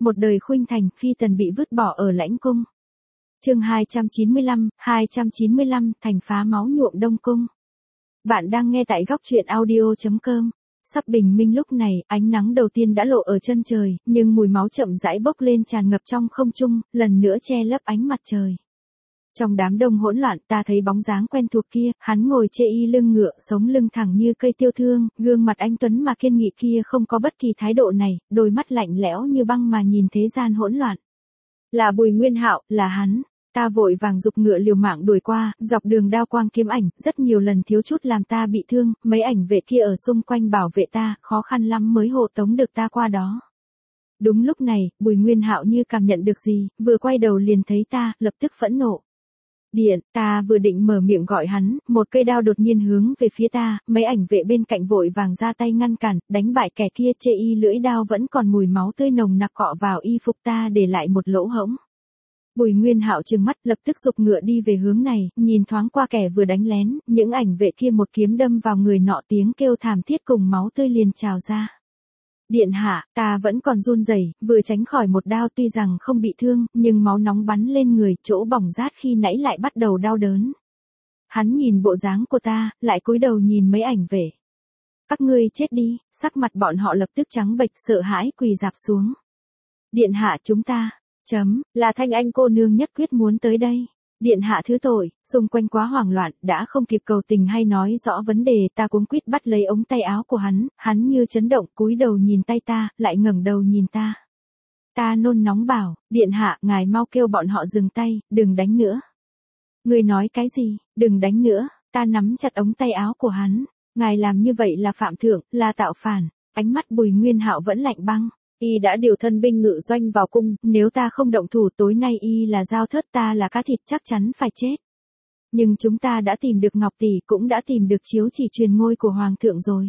một đời khuynh thành, phi tần bị vứt bỏ ở lãnh cung. Chương 295, thành phá máu nhuộm đông cung. Bạn đang nghe tại góc truyện audio.com. Sắp bình minh lúc này, ánh nắng đầu tiên đã lộ ở chân trời, nhưng mùi máu chậm rãi bốc lên tràn ngập trong không trung, lần nữa che lấp ánh mặt trời. Trong đám đông hỗn loạn, ta thấy bóng dáng quen thuộc kia, hắn ngồi chê y lưng ngựa, sống lưng thẳng như cây tiêu thương, gương mặt anh tuấn mà kiên nghị kia không có bất kỳ thái độ này, đôi mắt lạnh lẽo như băng mà nhìn thế gian hỗn loạn. Là Bùi Nguyên Hạo, là hắn. Ta vội vàng giục ngựa liều mạng đuổi qua, dọc đường đao quang kiếm ảnh, rất nhiều lần thiếu chút làm ta bị thương, mấy ảnh vệ kia ở xung quanh bảo vệ ta, khó khăn lắm mới hộ tống được ta qua đó. Đúng lúc này, Bùi Nguyên Hạo như cảm nhận được gì, vừa quay đầu liền thấy ta, lập tức phẫn nộ. Điện, ta vừa định mở miệng gọi hắn, một cây đao đột nhiên hướng về phía ta, mấy ảnh vệ bên cạnh vội vàng ra tay ngăn cản, đánh bại kẻ kia, chê y lưỡi đao vẫn còn mùi máu tươi nồng nặc cọ vào y phục ta để lại một lỗ hổng. Bùi Nguyên Hạo trừng mắt, lập tức giục ngựa đi về hướng này, nhìn thoáng qua kẻ vừa đánh lén, những ảnh vệ kia một kiếm đâm vào người nọ, tiếng kêu thảm thiết cùng máu tươi liền trào ra. Điện hạ, ta vẫn còn run rẩy, vừa tránh khỏi một đao, tuy rằng không bị thương, nhưng máu nóng bắn lên người, chỗ bỏng rát khi nãy lại bắt đầu đau đớn. Hắn nhìn bộ dáng của ta, lại cúi đầu nhìn mấy ảnh vệ. Các ngươi chết đi, sắc mặt bọn họ lập tức trắng bệch, sợ hãi quỳ rạp xuống. Điện hạ, chúng ta, là Thanh Anh cô nương nhất quyết muốn tới đây. Điện hạ thứ tội, xung quanh quá hoảng loạn, đã không kịp cầu tình hay nói rõ vấn đề, ta cuống quýt bắt lấy ống tay áo của hắn như chấn động, cúi đầu nhìn tay ta, lại ngẩng đầu nhìn ta. Ta nôn nóng bảo, điện hạ, ngài mau kêu bọn họ dừng tay, đừng đánh nữa. Ngươi nói cái gì, đừng đánh nữa, ta nắm chặt ống tay áo của hắn, ngài làm như vậy là phạm thượng, là tạo phản, ánh mắt Bùi Nguyên Hạo vẫn lạnh băng. Y đã điều thân binh ngự doanh vào cung, nếu ta không động thủ tối nay y là dao thớt, ta là cá thịt, chắc chắn phải chết. Nhưng chúng ta đã tìm được Ngọc Tỷ, cũng đã tìm được chiếu chỉ truyền ngôi của Hoàng thượng rồi.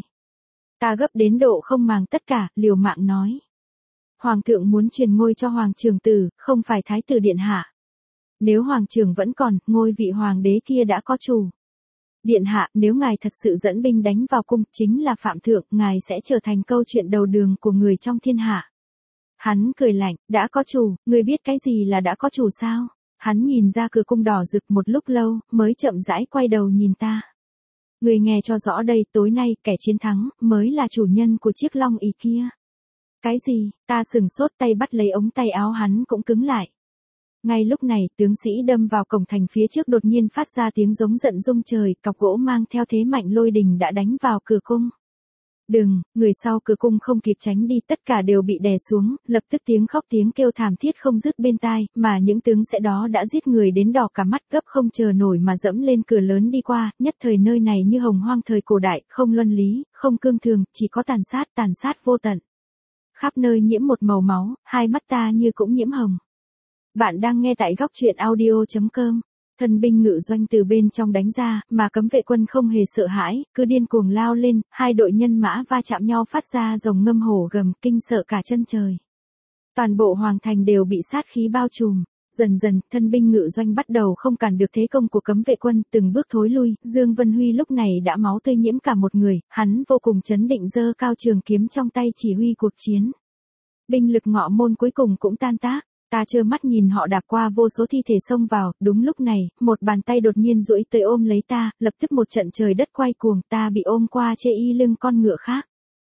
Ta gấp đến độ không màng tất cả, liều mạng nói. Hoàng thượng muốn truyền ngôi cho Hoàng trưởng tử, không phải Thái tử điện hạ. Nếu Hoàng trưởng vẫn còn, ngôi vị Hoàng đế kia đã có chủ. Điện hạ, nếu ngài thật sự dẫn binh đánh vào cung, chính là phạm thượng, ngài sẽ trở thành câu chuyện đầu đường của người trong thiên hạ. Hắn cười lạnh, đã có chủ, ngươi biết cái gì là đã có chủ sao? Hắn nhìn ra cửa cung đỏ rực một lúc lâu, mới chậm rãi quay đầu nhìn ta. Ngươi nghe cho rõ đây, tối nay, kẻ chiến thắng, mới là chủ nhân của chiếc long ỷ kia. Cái gì? Ta sừng sốt, tay bắt lấy ống tay áo hắn cũng cứng lại. Ngay lúc này, tướng sĩ đâm vào cổng thành phía trước đột nhiên phát ra tiếng giống giận rung trời, cọc gỗ mang theo thế mạnh lôi đình đã đánh vào cửa cung. Đừng, người sau cửa cung không kịp tránh đi, tất cả đều bị đè xuống, lập tức tiếng khóc tiếng kêu thảm thiết không dứt bên tai, mà những tướng sĩ đó đã giết người đến đỏ cả mắt, gấp không chờ nổi mà dẫm lên cửa lớn đi qua, nhất thời nơi này như hồng hoang thời cổ đại, không luân lý, không cương thường, chỉ có tàn sát vô tận. Khắp nơi nhiễm một màu máu, hai mắt ta như cũng nhiễm hồng. Bạn đang nghe tại góc truyện audio.com. Thân binh ngự doanh từ bên trong đánh ra, mà cấm vệ quân không hề sợ hãi, cứ điên cuồng lao lên, hai đội nhân mã va chạm nhau phát ra rồng ngâm hổ gầm, kinh sợ cả chân trời. Toàn bộ hoàng thành đều bị sát khí bao trùm. Dần dần, thân binh ngự doanh bắt đầu không cản được thế công của cấm vệ quân, từng bước thối lui, Dương Vân Huy lúc này đã máu tươi nhiễm cả một người, hắn vô cùng chấn định giơ cao trường kiếm trong tay chỉ huy cuộc chiến. Binh lực Ngọ Môn cuối cùng cũng tan tác. Ta trơ mắt nhìn họ đạp qua vô số thi thể xông vào, đúng lúc này, một bàn tay đột nhiên duỗi tới ôm lấy ta, lập tức một trận trời đất quay cuồng, ta bị ôm qua chê y lưng con ngựa khác.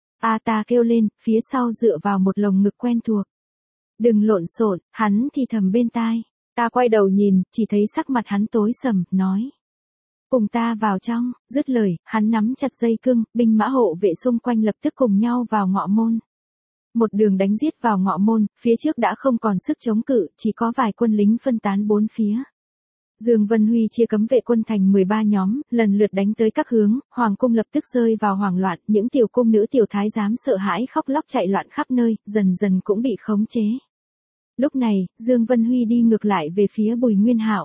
Ta kêu lên, phía sau dựa vào một lồng ngực quen thuộc. Đừng lộn xộn, hắn thì thầm bên tai. Ta quay đầu nhìn, chỉ thấy sắc mặt hắn tối sầm, nói. Cùng ta vào trong, dứt lời, hắn nắm chặt dây cương, binh mã hộ vệ xung quanh lập tức cùng nhau vào Ngọ Môn. Một đường đánh giết vào Ngọ Môn, phía trước đã không còn sức chống cự, chỉ có vài quân lính phân tán bốn phía. Dương Vân Huy chia cấm vệ quân thành 13 nhóm, lần lượt đánh tới các hướng, hoàng cung lập tức rơi vào hoảng loạn, những tiểu cung nữ tiểu thái giám sợ hãi khóc lóc chạy loạn khắp nơi, dần dần cũng bị khống chế. Lúc này, Dương Vân Huy đi ngược lại về phía Bùi Nguyên Hạo.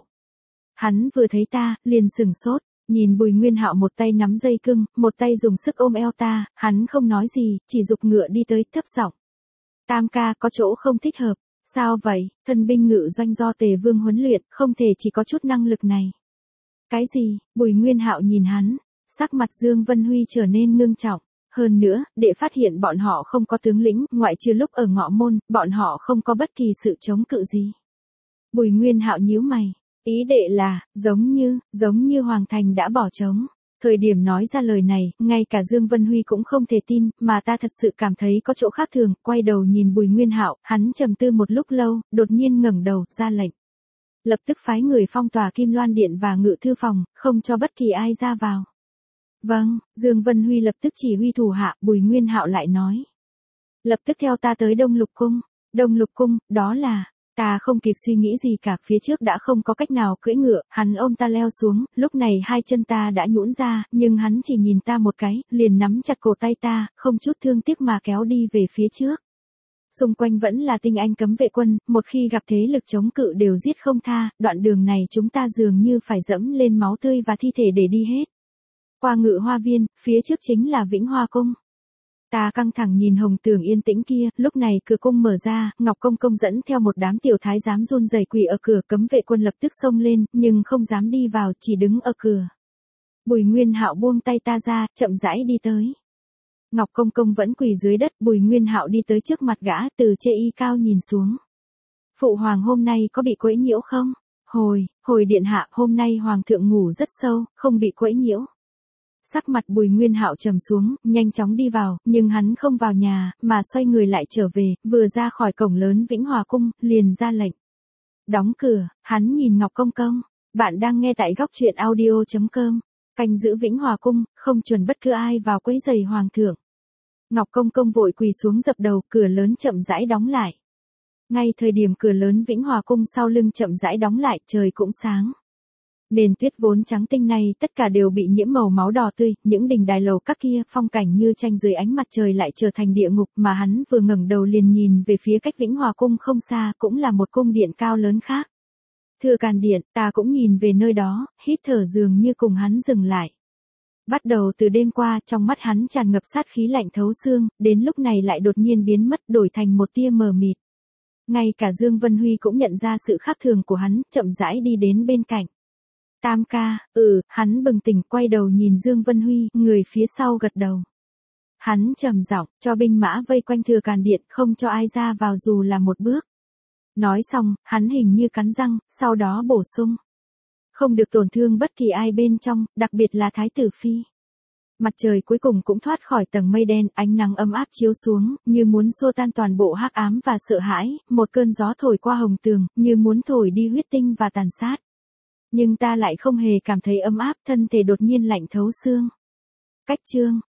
Hắn vừa thấy ta, liền sừng sốt. Nhìn Bùi Nguyên Hạo một tay nắm dây cương, một tay dùng sức ôm eo ta, hắn không nói gì, chỉ giục ngựa đi tới, thấp giọng. Tam ca, có chỗ không thích hợp. Sao vậy? Thân binh ngự doanh do Tề Vương huấn luyện, không thể chỉ có chút năng lực này. Cái gì? Bùi Nguyên Hạo nhìn hắn, sắc mặt Dương Vân Huy trở nên ngưng trọng. Hơn nữa, để phát hiện bọn họ không có tướng lĩnh, ngoại trừ lúc ở Ngọ Môn, bọn họ không có bất kỳ sự chống cự gì. Bùi Nguyên Hạo nhíu mày, ý đệ là, giống như Hoàng Thành đã bỏ trống. Thời điểm nói ra lời này, ngay cả Dương Vân Huy cũng không thể tin, mà ta thật sự cảm thấy có chỗ khác thường, quay đầu nhìn Bùi Nguyên Hạo, hắn trầm tư một lúc lâu, đột nhiên ngẩng đầu, ra lệnh. Lập tức phái người phong tỏa Kim Loan Điện và Ngự Thư Phòng, không cho bất kỳ ai ra vào. Vâng, Dương Vân Huy lập tức chỉ huy thủ hạ, Bùi Nguyên Hạo lại nói. Lập tức theo ta tới Đông Lục Cung. Đông Lục Cung, đó là... Ta không kịp suy nghĩ gì cả, phía trước đã không có cách nào cưỡi ngựa, hắn ôm ta leo xuống, lúc này hai chân ta đã nhũn ra, nhưng hắn chỉ nhìn ta một cái, liền nắm chặt cổ tay ta, không chút thương tiếc mà kéo đi về phía trước. Xung quanh vẫn là tinh anh cấm vệ quân, một khi gặp thế lực chống cự đều giết không tha, đoạn đường này chúng ta dường như phải dẫm lên máu tươi và thi thể để đi hết. Qua Ngự Hoa Viên, phía trước chính là Vĩnh Hoa Cung. Ta căng thẳng nhìn Hồng Tường yên tĩnh kia, lúc này cửa cung mở ra, Ngọc Công Công dẫn theo một đám tiểu thái giám run rẩy quỳ ở cửa, cấm vệ quân lập tức xông lên, nhưng không dám đi vào, chỉ đứng ở cửa. Bùi Nguyên Hạo buông tay ta ra, chậm rãi đi tới. Ngọc Công Công vẫn quỳ dưới đất, Bùi Nguyên Hạo đi tới trước mặt gã, từ trên y cao nhìn xuống. Phụ hoàng hôm nay có bị quấy nhiễu không? Hồi điện hạ, hôm nay hoàng thượng ngủ rất sâu, không bị quấy nhiễu. Sắc mặt Bùi Nguyên Hạo trầm xuống, nhanh chóng đi vào, nhưng hắn không vào nhà, mà xoay người lại trở về, vừa ra khỏi cổng lớn Vĩnh Hòa Cung, liền ra lệnh. Đóng cửa, hắn nhìn Ngọc Công Công, bạn đang nghe tại góc truyện audio.com, canh giữ Vĩnh Hòa Cung, không chuẩn bất cứ ai vào quấy rầy hoàng thượng. Ngọc Công Công vội quỳ xuống dập đầu, cửa lớn chậm rãi đóng lại. Ngay thời điểm cửa lớn Vĩnh Hòa Cung sau lưng chậm rãi đóng lại, trời cũng sáng. Nền tuyết vốn trắng tinh này tất cả đều bị nhiễm màu máu đỏ tươi, những đình đài lầu các kia phong cảnh như tranh dưới ánh mặt trời lại trở thành địa ngục, mà hắn vừa ngẩng đầu liền nhìn về phía cách Vĩnh Hòa Cung không xa, cũng là một cung điện cao lớn khác. Thừa Càn Điện, ta cũng nhìn về nơi đó, hít thở dường như cùng hắn dừng lại. Bắt đầu từ đêm qua, trong mắt hắn tràn ngập sát khí lạnh thấu xương, đến lúc này lại đột nhiên biến mất, đổi thành một tia mờ mịt. Ngay cả Dương Vân Huy cũng nhận ra sự khác thường của hắn, chậm rãi đi đến bên cạnh. Tam ca, hắn bừng tỉnh, quay đầu nhìn Dương Vân Huy, người phía sau gật đầu. Hắn trầm giọng, cho binh mã vây quanh Thừa Càn Điện, không cho ai ra vào dù là một bước. Nói xong, hắn hình như cắn răng, sau đó bổ sung. Không được tổn thương bất kỳ ai bên trong, đặc biệt là Thái tử Phi. Mặt trời cuối cùng cũng thoát khỏi tầng mây đen, ánh nắng ấm áp chiếu xuống, như muốn xua tan toàn bộ hắc ám và sợ hãi, một cơn gió thổi qua Hồng Tường, như muốn thổi đi huyết tinh và tàn sát. Nhưng ta lại không hề cảm thấy ấm áp, thân thể đột nhiên lạnh thấu xương. Cách chương